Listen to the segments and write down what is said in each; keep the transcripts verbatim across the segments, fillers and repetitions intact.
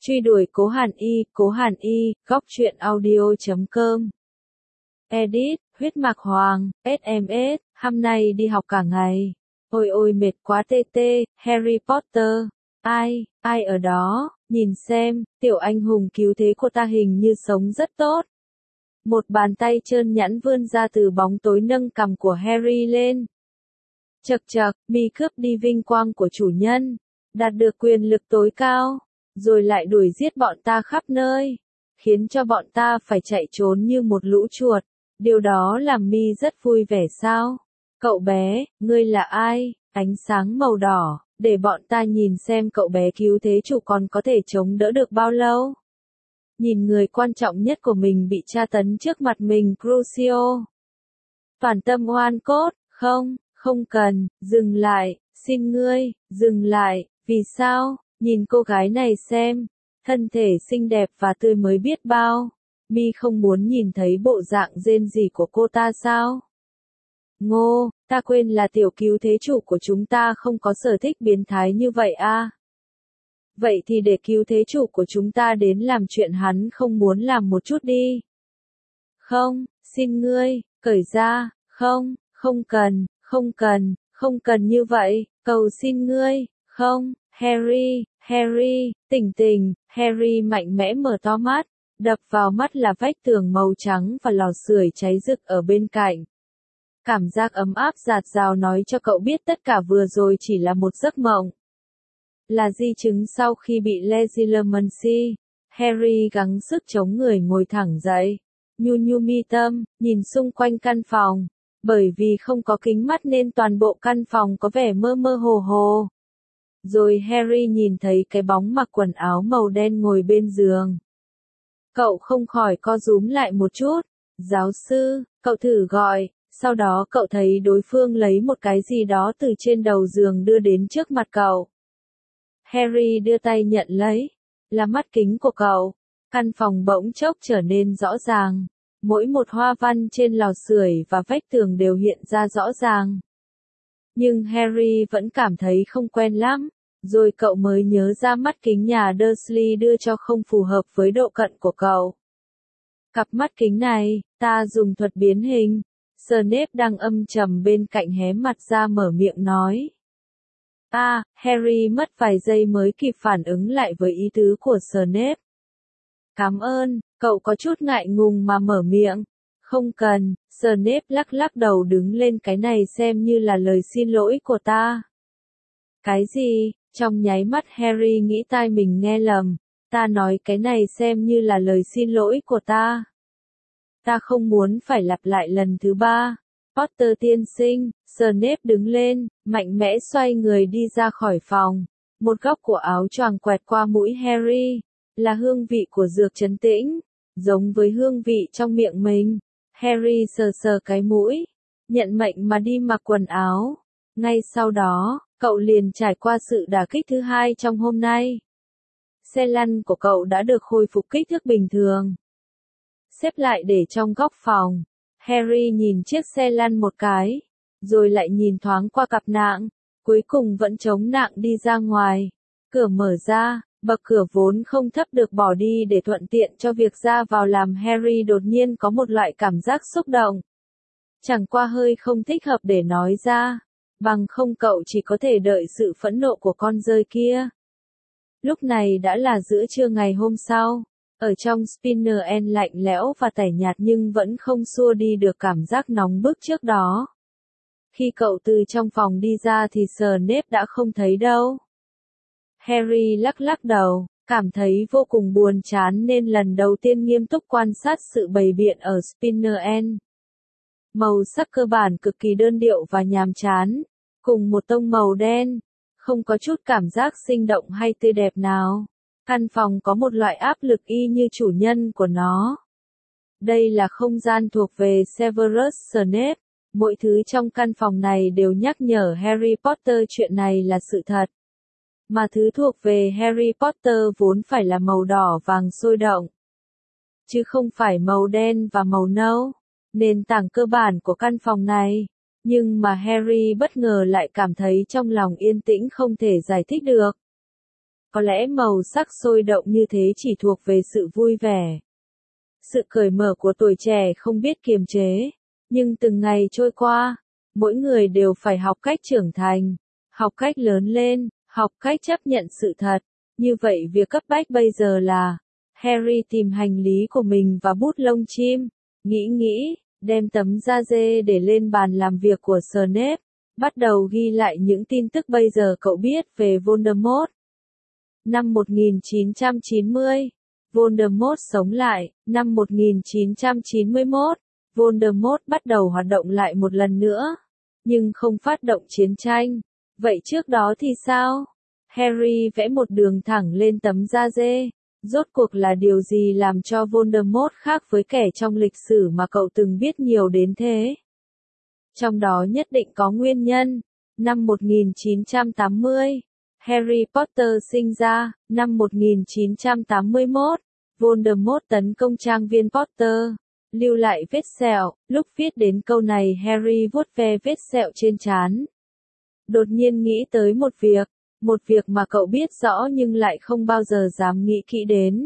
Truy đuổi Cố Hàn Y, Cố Hàn Y, góc truyện audio chấm com. Edit, huyết mạch hoàng, ét em ét, hôm nay đi học cả ngày. Ôi ôi mệt quá tê tê, Harry Potter. Ai, ai ở đó, nhìn xem, tiểu anh hùng cứu thế của ta hình như sống rất tốt. Một bàn tay trơn nhẵn vươn ra từ bóng tối nâng cằm của Harry lên. Chậc chậc, mi cướp đi vinh quang của chủ nhân, đạt được quyền lực tối cao, rồi lại đuổi giết bọn ta khắp nơi, khiến cho bọn ta phải chạy trốn như một lũ chuột. Điều đó làm mi rất vui vẻ sao? Cậu bé, ngươi là ai? Ánh sáng màu đỏ, để bọn ta nhìn xem cậu bé cứu thế chủ còn có thể chống đỡ được bao lâu. Nhìn người quan trọng nhất của mình bị tra tấn trước mặt mình, Crucio. Toàn tâm oan cốt, không, không cần, dừng lại, xin ngươi, dừng lại, vì sao? Nhìn cô gái này xem, thân thể xinh đẹp và tươi mới biết bao. Mi không muốn nhìn thấy bộ dạng rên rỉ của cô ta sao? Ngô, ta quên là tiểu cứu thế chủ của chúng ta không có sở thích biến thái như vậy à? Vậy thì để cứu thế chủ của chúng ta đến làm chuyện hắn không muốn làm một chút đi. Không, xin ngươi, cởi ra, không, không cần, không cần, không cần như vậy, cầu xin ngươi, không, Harry, Harry, tỉnh tỉnh, Harry mạnh mẽ mở to mắt, đập vào mắt là vách tường màu trắng và lò sưởi cháy rực ở bên cạnh. Cảm giác ấm áp dạt dào nói cho cậu biết tất cả vừa rồi chỉ là một giấc mộng. Là di chứng sau khi bị Legislamancy. Harry gắng sức chống người ngồi thẳng dậy. Nhu nhu mi tâm, nhìn xung quanh căn phòng. Bởi vì không có kính mắt nên toàn bộ căn phòng có vẻ mơ mơ hồ hồ. Rồi Harry nhìn thấy cái bóng mặc quần áo màu đen ngồi bên giường. Cậu không khỏi co rúm lại một chút. Giáo sư, cậu thử gọi. Sau đó cậu thấy đối phương lấy một cái gì đó từ trên đầu giường đưa đến trước mặt cậu. Harry đưa tay nhận lấy. Là mắt kính của cậu. Căn phòng bỗng chốc trở nên rõ ràng. Mỗi một hoa văn trên lò sưởi và vách tường đều hiện ra rõ ràng. Nhưng Harry vẫn cảm thấy không quen lắm. Rồi cậu mới nhớ ra mắt kính nhà Dursley đưa cho không phù hợp với độ cận của cậu. Cặp mắt kính này, ta dùng thuật biến hình. Snape đang âm trầm bên cạnh hé mặt ra mở miệng nói. À, Harry mất vài giây mới kịp phản ứng lại với ý tứ của Snape. Cảm ơn, cậu có chút ngại ngùng mà mở miệng. Không cần, Snape lắc lắc đầu đứng lên, cái này xem như là lời xin lỗi của ta. Cái gì? Trong nháy mắt Harry nghĩ tai mình nghe lầm. Ta nói cái này xem như là lời xin lỗi của ta. Ta không muốn phải lặp lại lần thứ ba. Potter tiên sinh, Snape đứng lên, mạnh mẽ xoay người đi ra khỏi phòng. Một góc của áo choàng quẹt qua mũi Harry. Là hương vị của dược trấn tĩnh. Giống với hương vị trong miệng mình. Harry sờ sờ cái mũi. Nhận mệnh mà đi mặc quần áo. Ngay sau đó, cậu liền trải qua sự đả kích thứ hai trong hôm nay. Xe lăn của cậu đã được khôi phục kích thước bình thường. Xếp lại để trong góc phòng. Harry nhìn chiếc xe lăn một cái. Rồi lại nhìn thoáng qua cặp nạng. Cuối cùng vẫn chống nạng đi ra ngoài. Cửa mở ra, bậc cửa vốn không thấp được bỏ đi để thuận tiện cho việc ra vào làm Harry đột nhiên có một loại cảm giác xúc động. Chẳng qua hơi không thích hợp để nói ra. Bằng không cậu chỉ có thể đợi sự phẫn nộ của con dơi kia. Lúc này đã là giữa trưa ngày hôm sau. Ở trong Spinner End lạnh lẽo và tẻ nhạt nhưng vẫn không xua đi được cảm giác nóng bức trước đó. Khi cậu từ trong phòng đi ra thì Snape đã không thấy đâu. Harry lắc lắc đầu, cảm thấy vô cùng buồn chán nên lần đầu tiên nghiêm túc quan sát sự bày biện ở Spinner End. Màu sắc cơ bản cực kỳ đơn điệu và nhàm chán, cùng một tông màu đen, không có chút cảm giác sinh động hay tươi đẹp nào. Căn phòng có một loại áp lực y như chủ nhân của nó. Đây là không gian thuộc về Severus Snape. Mỗi thứ trong căn phòng này đều nhắc nhở Harry Potter chuyện này là sự thật. Mà thứ thuộc về Harry Potter vốn phải là màu đỏ vàng sôi động. Chứ không phải màu đen và màu nâu. Nền tảng cơ bản của căn phòng này. Nhưng mà Harry bất ngờ lại cảm thấy trong lòng yên tĩnh không thể giải thích được. Có lẽ màu sắc sôi động như thế chỉ thuộc về sự vui vẻ. Sự cởi mở của tuổi trẻ không biết kiềm chế. Nhưng từng ngày trôi qua, mỗi người đều phải học cách trưởng thành, học cách lớn lên, học cách chấp nhận sự thật. Như vậy việc cấp bách bây giờ là, Harry tìm hành lý của mình và bút lông chim, nghĩ nghĩ, đem tấm da dê để lên bàn làm việc của Snape, bắt đầu ghi lại những tin tức bây giờ cậu biết về Voldemort. Năm một nghìn chín trăm chín mươi, Voldemort sống lại. Năm một nghìn chín trăm chín mươi mốt, Voldemort bắt đầu hoạt động lại một lần nữa, nhưng không phát động chiến tranh. Vậy trước đó thì sao? Harry vẽ một đường thẳng lên tấm da dê. Rốt cuộc là điều gì làm cho Voldemort khác với kẻ trong lịch sử mà cậu từng biết nhiều đến thế? Trong đó nhất định có nguyên nhân. Năm một nghìn chín trăm tám mươi, Harry Potter sinh ra. Năm một nghìn chín trăm tám mươi mốt, Voldemort tấn công trang viên Potter, lưu lại vết sẹo. Lúc viết đến câu này Harry vuốt ve vết sẹo trên trán. Đột nhiên nghĩ tới một việc, một việc mà cậu biết rõ nhưng lại không bao giờ dám nghĩ kỹ đến.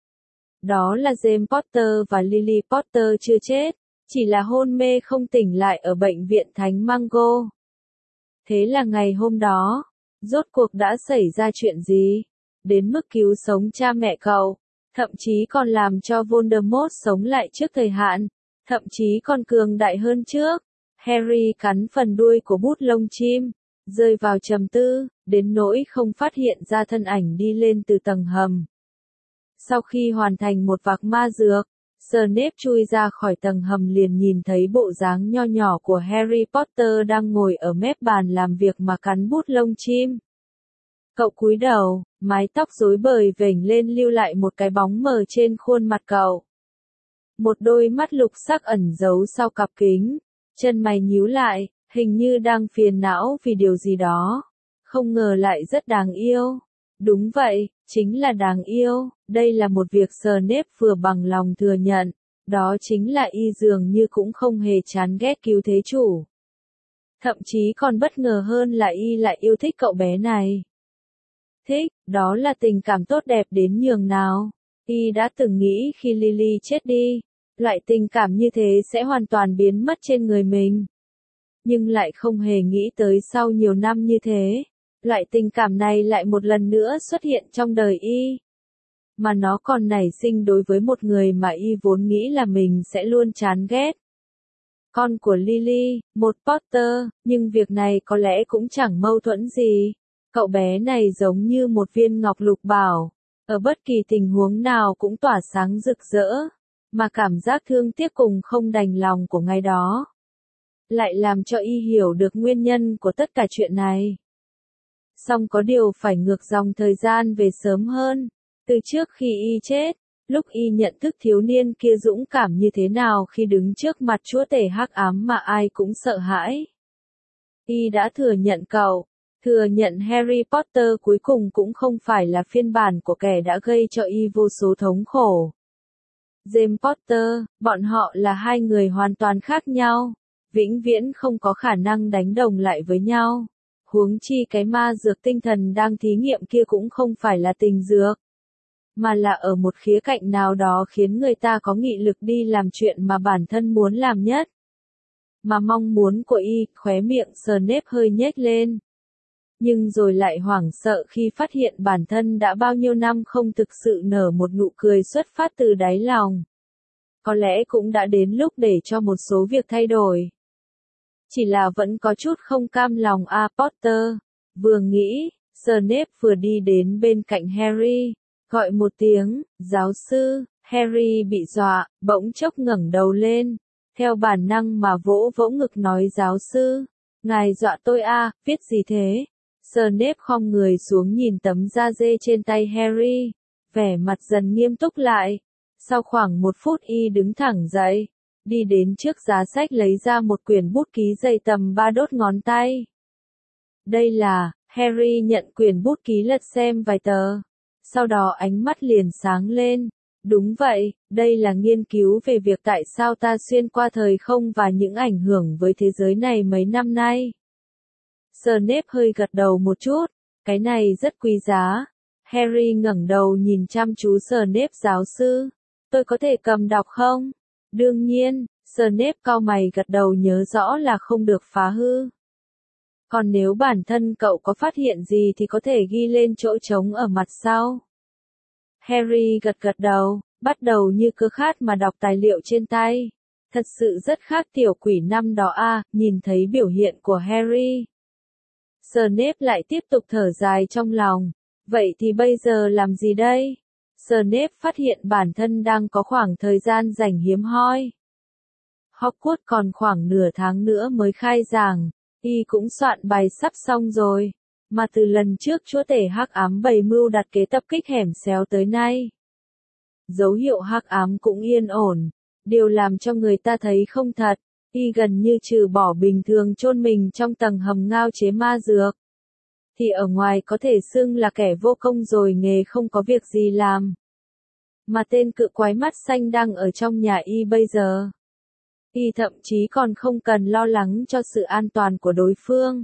Đó là James Potter và Lily Potter chưa chết, chỉ là hôn mê không tỉnh lại ở bệnh viện Thánh Mango. Thế là ngày hôm đó, rốt cuộc đã xảy ra chuyện gì? Đến mức cứu sống cha mẹ cậu, thậm chí còn làm cho Voldemort sống lại trước thời hạn, thậm chí còn cường đại hơn trước. Harry cắn phần đuôi của bút lông chim, rơi vào trầm tư, đến nỗi không phát hiện ra thân ảnh đi lên từ tầng hầm. Sau khi hoàn thành một vạc ma dược, Snape chui ra khỏi tầng hầm liền nhìn thấy bộ dáng nho nhỏ của Harry Potter đang ngồi ở mép bàn làm việc mà cắn bút lông chim. Cậu cúi đầu, mái tóc rối bời vểnh lên lưu lại một cái bóng mờ trên khuôn mặt cậu. Một đôi mắt lục sắc ẩn giấu sau cặp kính, chân mày nhíu lại, hình như đang phiền não vì điều gì đó. Không ngờ lại rất đáng yêu. Đúng vậy, chính là đáng yêu. Đây là một việc Snape vừa bằng lòng thừa nhận. Đó chính là y dường như cũng không hề chán ghét cứu thế chủ. Thậm chí còn bất ngờ hơn là y lại yêu thích cậu bé này. Thích, đó là tình cảm tốt đẹp đến nhường nào. Y đã từng nghĩ khi Lily chết đi, loại tình cảm như thế sẽ hoàn toàn biến mất trên người mình. Nhưng lại không hề nghĩ tới sau nhiều năm như thế, loại tình cảm này lại một lần nữa xuất hiện trong đời y. Mà nó còn nảy sinh đối với một người mà y vốn nghĩ là mình sẽ luôn chán ghét. Con của Lily, một Potter, nhưng việc này có lẽ cũng chẳng mâu thuẫn gì. Cậu bé này giống như một viên ngọc lục bảo, ở bất kỳ tình huống nào cũng tỏa sáng rực rỡ, mà cảm giác thương tiếc cùng không đành lòng của ngày đó lại làm cho y hiểu được nguyên nhân của tất cả chuyện này. Song có điều phải ngược dòng thời gian về sớm hơn, từ trước khi y chết, lúc y nhận thức thiếu niên kia dũng cảm như thế nào khi đứng trước mặt chúa tể hắc ám mà ai cũng sợ hãi. Y đã thừa nhận cậu, thừa nhận Harry Potter cuối cùng cũng không phải là phiên bản của kẻ đã gây cho y vô số thống khổ. James Potter, bọn họ là hai người hoàn toàn khác nhau, vĩnh viễn không có khả năng đánh đồng lại với nhau. Huống chi cái ma dược tinh thần đang thí nghiệm kia cũng không phải là tình dược, mà là ở một khía cạnh nào đó khiến người ta có nghị lực đi làm chuyện mà bản thân muốn làm nhất. Mà mong muốn của y, khóe miệng Snape hơi nhếch lên. Nhưng rồi lại hoảng sợ khi phát hiện bản thân đã bao nhiêu năm không thực sự nở một nụ cười xuất phát từ đáy lòng. Có lẽ cũng đã đến lúc để cho một số việc thay đổi. Chỉ là vẫn có chút không cam lòng a Potter. Vừa nghĩ, Snape vừa đi đến bên cạnh Harry, gọi một tiếng, giáo sư. Harry bị dọa, bỗng chốc ngẩng đầu lên, theo bản năng mà vỗ vỗ ngực nói giáo sư, ngài dọa tôi a, viết gì thế? Snape khom người xuống nhìn tấm da dê trên tay Harry, vẻ mặt dần nghiêm túc lại. Sau khoảng một phút y đứng thẳng dậy, đi đến trước giá sách lấy ra một quyển bút ký dày tầm ba đốt ngón tay. Đây là, Harry nhận quyển bút ký lật xem vài tờ. Sau đó ánh mắt liền sáng lên. Đúng vậy, đây là nghiên cứu về việc tại sao ta xuyên qua thời không và những ảnh hưởng với thế giới này mấy năm nay. Snape hơi gật đầu một chút, cái này rất quý giá. Harry ngẩng đầu nhìn chăm chú Snape giáo sư. Tôi có thể cầm đọc không? Đương nhiên, Snape cau mày gật đầu nhớ rõ là không được phá hư. Còn nếu bản thân cậu có phát hiện gì thì có thể ghi lên chỗ trống ở mặt sau. Harry gật gật đầu, bắt đầu như cơ khát mà đọc tài liệu trên tay. Thật sự rất khác tiểu quỷ năm đó a, à, nhìn thấy biểu hiện của Harry. Snape lại tiếp tục thở dài trong lòng. Vậy thì bây giờ làm gì đây? Snape phát hiện bản thân đang có khoảng thời gian rảnh hiếm hoi. Hogwarts còn khoảng nửa tháng nữa mới khai giảng, y cũng soạn bài sắp xong rồi, mà từ lần trước chúa tể hắc ám bày mưu đặt kế tập kích hẻm xéo tới nay. Dấu hiệu hắc ám cũng yên ổn, điều làm cho người ta thấy không thật, y gần như trừ bỏ bình thường chôn mình trong tầng hầm ngao chế ma dược. Thì ở ngoài có thể xưng là kẻ vô công rồi nghề không có việc gì làm. Mà tên cự quái mắt xanh đang ở trong nhà y bây giờ. Y thậm chí còn không cần lo lắng cho sự an toàn của đối phương.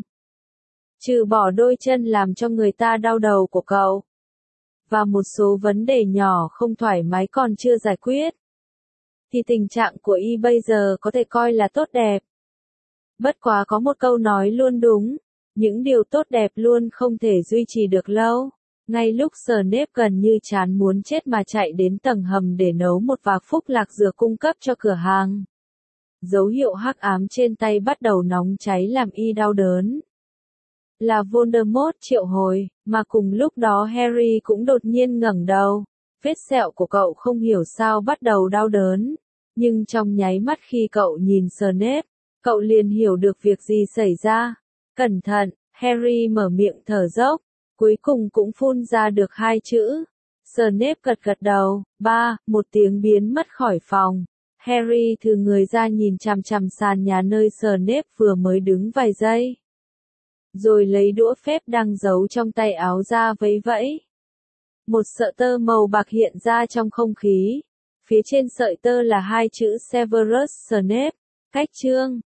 Trừ bỏ đôi chân làm cho người ta đau đầu của cậu. Và một số vấn đề nhỏ không thoải mái còn chưa giải quyết. Thì tình trạng của y bây giờ có thể coi là tốt đẹp. Bất quá có một câu nói luôn đúng. Những điều tốt đẹp luôn không thể duy trì được lâu. Ngay lúc Snape gần như chán muốn chết mà chạy đến tầng hầm để nấu một vạc phúc lạc dược cung cấp cho cửa hàng. Dấu hiệu hắc ám trên tay bắt đầu nóng cháy làm y đau đớn. Là Voldemort triệu hồi, mà cùng lúc đó Harry cũng đột nhiên ngẩng đầu. Vết sẹo của cậu không hiểu sao bắt đầu đau đớn. Nhưng trong nháy mắt khi cậu nhìn Snape, cậu liền hiểu được việc gì xảy ra. Cẩn thận, Harry mở miệng thở dốc, cuối cùng cũng phun ra được hai chữ. Snape gật gật đầu, ba, một tiếng biến mất khỏi phòng. Harry thừ người ra nhìn chằm chằm sàn nhà nơi Snape vừa mới đứng vài giây. Rồi lấy đũa phép đang giấu trong tay áo ra vẫy vẫy. Một sợi tơ màu bạc hiện ra trong không khí. Phía trên sợi tơ là hai chữ Severus Snape, cách chương.